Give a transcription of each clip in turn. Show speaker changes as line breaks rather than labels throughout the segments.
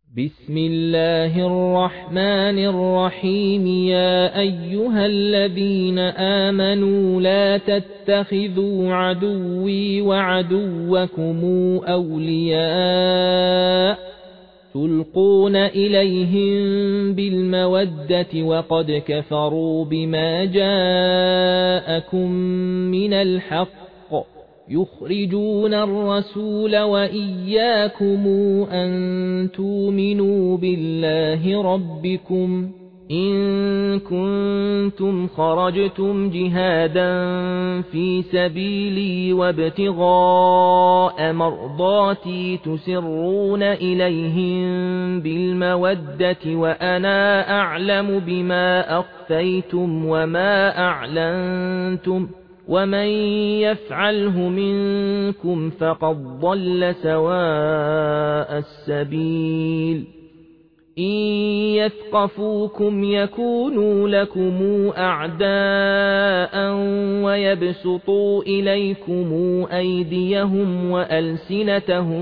بسم الله الرحمن الرحيم. يا أيها الذين آمنوا لا تتخذوا عدوي وعدوكم أولياء تلقون إليهم بالمودة وقد كفروا بما جاءكم من الحق يخرجون الرسول وإياكم أن تؤمنوا بالله ربكم إن كنتم خرجتم جهادا في سبيلي وابتغاء مرضاتي تسرون إليهم بالمودة وأنا أعلم بما أخفيتم وما أعلنتم ومن يفعله منكم فقد ضل سواء السبيل إن يثقفوكم يكونوا لكم أعداء ويبسطوا إليكم أيديهم وألسنتهم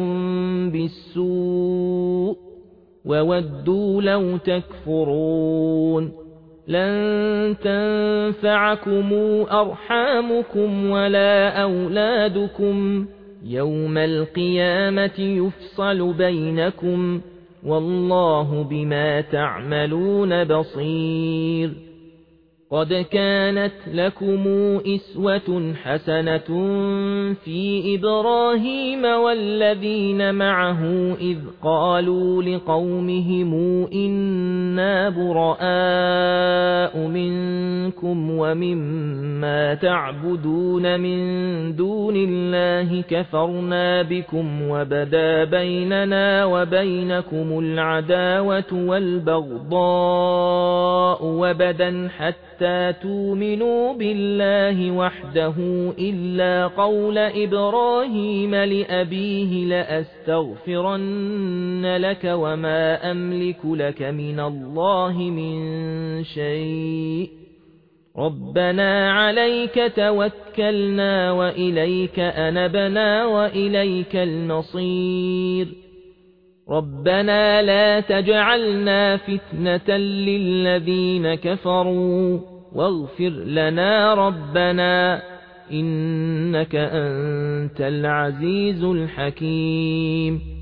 بالسوء وودوا لو تكفرون لن تنفعكم أرحامكم ولا أولادكم يوم القيامة يفصل بينكم والله بما تعملون بصير. قد كانت لكم إسوة حسنة في إبراهيم والذين معه إذ قالوا لقومهم إنا براء منكم ومما تعبدون من دون الله كفرنا بكم وبدا بيننا وبينكم العداوة والبغضاء وبدا حتى تؤمنوا بالله وحده إلا قول إبراهيم لأبيه لأستغفرن لك وما أملك لك من الله من شيء ربنا عليك توكلنا وإليك أنبنا وإليك المصير ربنا لا تجعلنا فتنة للذين كفروا واغفر لنا ربنا إنك أنت العزيز الحكيم.